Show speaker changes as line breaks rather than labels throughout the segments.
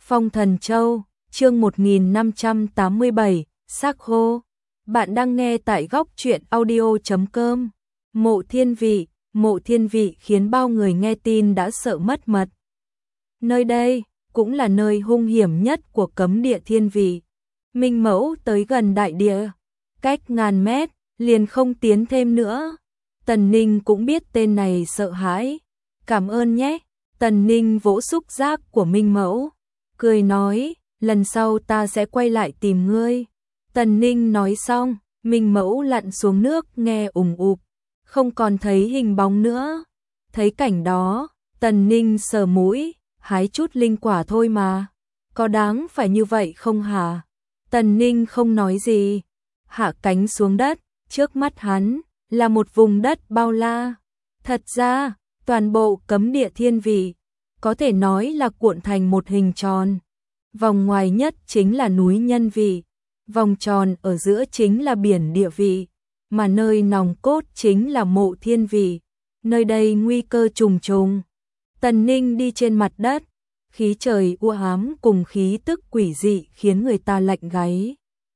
Phong Thần Châu, chương 1587, xác khô. Bạn đang nghe tại góc truyện audio.com. Mộ thiên vị khiến bao người nghe tin đã sợ mất mật. Nơi đây cũng là nơi hung hiểm nhất của cấm địa thiên vị. Minh Mẫu tới gần đại địa, cách ngàn mét, liền không tiến thêm nữa. Tần Ninh cũng biết tên này sợ hãi. Cảm ơn nhé. Tần Ninh vỗ xúc giác của Minh Mẫu, cười nói, lần sau ta sẽ quay lại tìm ngươi. Tần Ninh nói xong, Minh Mẫu lặn xuống nước nghe ùng ục, không còn thấy hình bóng nữa. Thấy cảnh đó, Tần Ninh sờ mũi, hái chút linh quả thôi mà. Có đáng phải như vậy không hả? Tần Ninh không nói gì, hạ cánh xuống đất, trước mắt hắn là một vùng đất bao la. Thật ra, toàn bộ cấm địa thiên vị có thể nói là cuộn thành một hình tròn. Vòng ngoài nhất chính là núi nhân vị, vòng tròn ở giữa chính là biển địa vị, mà nơi nòng cốt chính là mộ thiên vị. Nơi đây nguy cơ trùng trùng. Tần Ninh đi trên mặt đất, khí trời u ám cùng khí tức quỷ dị khiến người ta lạnh gáy.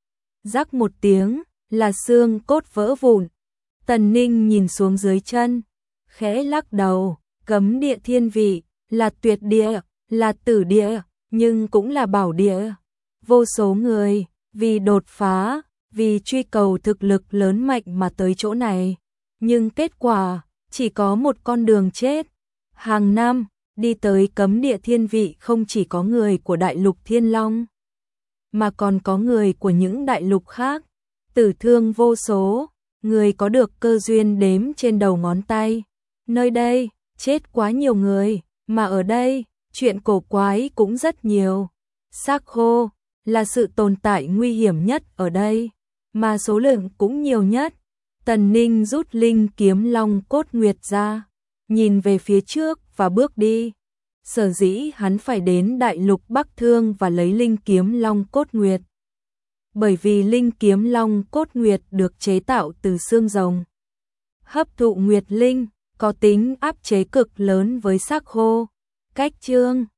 Rắc một tiếng, là xương cốt vỡ vụn. Tần Ninh nhìn xuống dưới chân, khẽ lắc đầu, cấm địa thiên vị là tuyệt địa, là tử địa, nhưng cũng là bảo địa. Vô số người vì đột phá, vì truy cầu thực lực lớn mạnh mà tới chỗ này, nhưng kết quả chỉ có một con đường chết. Hàng năm đi tới cấm địa thiên vị không chỉ có người của đại lục Thiên Long, mà còn có người của những đại lục khác. Tử thương vô số, người có được cơ duyên đếm trên đầu ngón tay. Nơi đây chết quá nhiều người, mà ở đây chuyện cổ quái cũng rất nhiều. Xác khô là sự tồn tại nguy hiểm nhất ở đây, mà số lượng cũng nhiều nhất. Tần Ninh rút linh kiếm Long Cốt Nguyệt ra, nhìn về phía trước và bước đi. Sở dĩ hắn phải đến đại lục Bắc Thương và lấy linh kiếm Long Cốt Nguyệt, bởi vì linh kiếm Long Cốt Nguyệt được chế tạo từ xương rồng, hấp thụ nguyệt linh, có tính áp chế cực lớn với xác khô. Cách chương